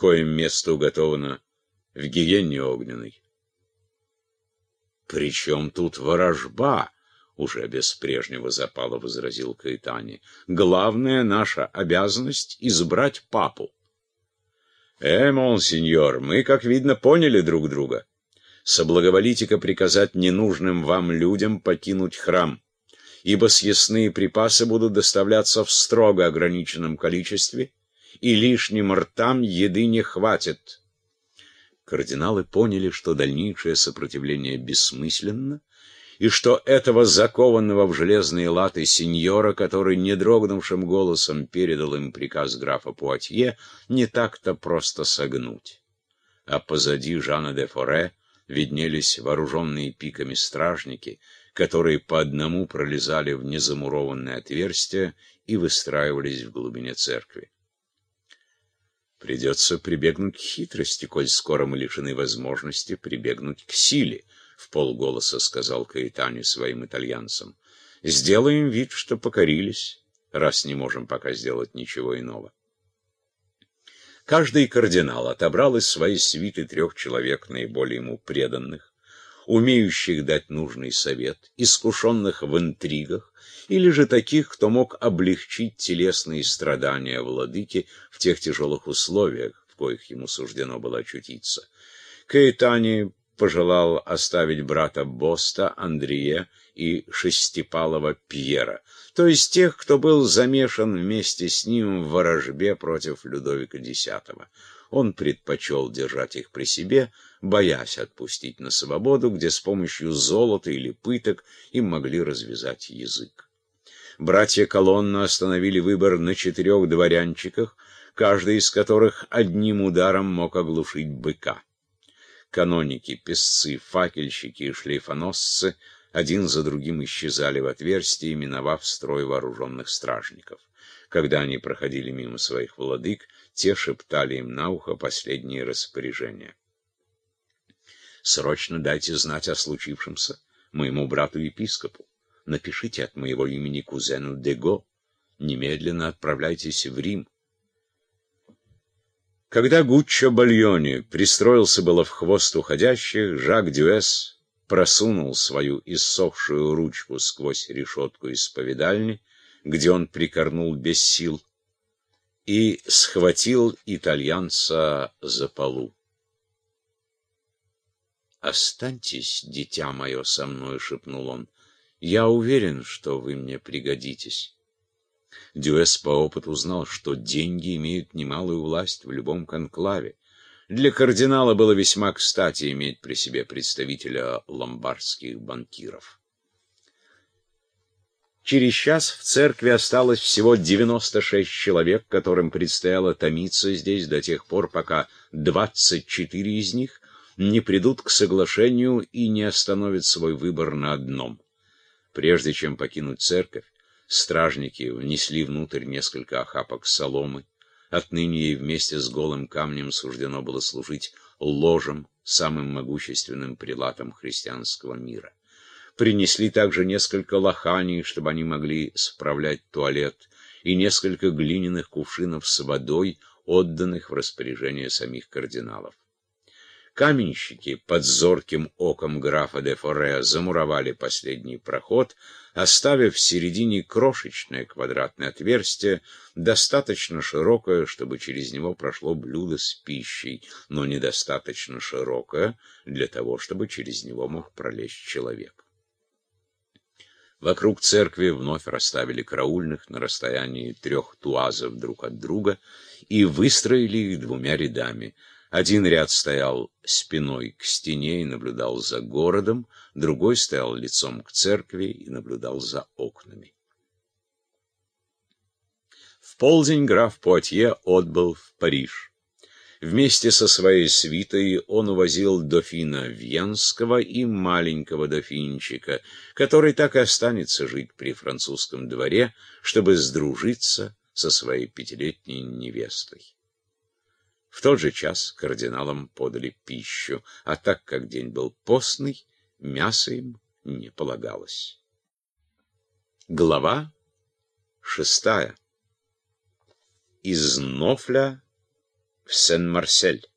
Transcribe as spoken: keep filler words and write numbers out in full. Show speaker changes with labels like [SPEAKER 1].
[SPEAKER 1] коим место уготовано в гиенне огненной. «Причем тут ворожба?» — уже без прежнего запала возразил Каэтани. «Главная наша обязанность — избрать папу». «Э, монсеньор, мы, как видно, поняли друг друга. Соблаговолите-ка приказать ненужным вам людям покинуть храм, ибо съестные припасы будут доставляться в строго ограниченном количестве, и лишним ртам еды не хватит». Кардиналы поняли, что дальнейшее сопротивление бессмысленно, и что этого закованного в железные латы сеньора, который недрогнувшим голосом передал им приказ графа Пуатье, не так-то просто согнуть. А позади Жана де Форе виднелись вооруженные пиками стражники, которые по одному пролезали в незамурованное отверстие и выстраивались в глубине церкви. «Придется прибегнуть к хитрости, коль скоро мы лишены возможности прибегнуть к силе», — вполголоса сказал Каэтани своим итальянцам. «Сделаем вид, что покорились, раз не можем пока сделать ничего иного». Каждый кардинал отобрал из своей свиты трех человек, наиболее ему преданных, умеющих дать нужный совет, искушенных в интригах, или же таких, кто мог облегчить телесные страдания владыки в тех тяжелых условиях, в коих ему суждено было очутиться. Каэтани пожелал оставить брата Боста, Андрия и Шестипалова Пьера, то есть тех, кто был замешан вместе с ним в ворожбе против Людовика десятого. Он предпочел держать их при себе, боясь отпустить на свободу, где с помощью золота или пыток им могли развязать язык. Братья Колонна остановили выбор на четырех дворянчиках, каждый из которых одним ударом мог оглушить быка. Каноники, песцы, факельщики и шлейфоносцы один за другим исчезали в отверстии, миновав строй вооруженных стражников. Когда они проходили мимо своих владык, те шептали им на ухо последние распоряжения. «Срочно дайте знать о случившемся моему брату-епископу. Напишите от моего имени кузену Дего. Немедленно отправляйтесь в Рим». Когда Гуччо Бальони пристроился было в хвост уходящих, Жак Дюэс просунул свою иссохшую ручку сквозь решетку исповедальни, где он прикорнул без сил, и схватил итальянца за полу. «Останьтесь, дитя мое, со мной», — шепнул он. «Я уверен, что вы мне пригодитесь». Дюэс по опыту знал, что деньги имеют немалую власть в любом конклаве. Для кардинала было весьма кстати иметь при себе представителя ломбардских банкиров. Через час в церкви осталось всего девяносто шесть человек, которым предстояло томиться здесь до тех пор, пока двадцать четыре из них не придут к соглашению и не остановят свой выбор на одном. Прежде чем покинуть церковь, стражники внесли внутрь несколько охапок соломы. Отныне ей вместе с голым камнем суждено было служить ложем, самым могущественным прилатом христианского мира. Принесли также несколько лоханий, чтобы они могли справлять туалет, и несколько глиняных кувшинов с водой, отданных в распоряжение самих кардиналов. Каменщики под зорким оком графа де Форе замуровали последний проход, оставив в середине крошечное квадратное отверстие, достаточно широкое, чтобы через него прошло блюдо с пищей, но недостаточно широкое для того, чтобы через него мог пролезть человек. Вокруг церкви вновь расставили караульных на расстоянии трех туазов друг от друга и выстроили их двумя рядами. Один ряд стоял спиной к стене и наблюдал за городом, другой стоял лицом к церкви и наблюдал за окнами. В полдень граф Пуатье отбыл в Париж. Вместе со своей свитой он увозил дофина Вьенского и маленького дофинчика, который так и останется жить при французском дворе, чтобы сдружиться со своей пятилетней невестой. В тот же час кардиналам подали пищу, а так как день был постный, мясо им не полагалось. Глава шестая. Из Нофля в Сен-Марсель.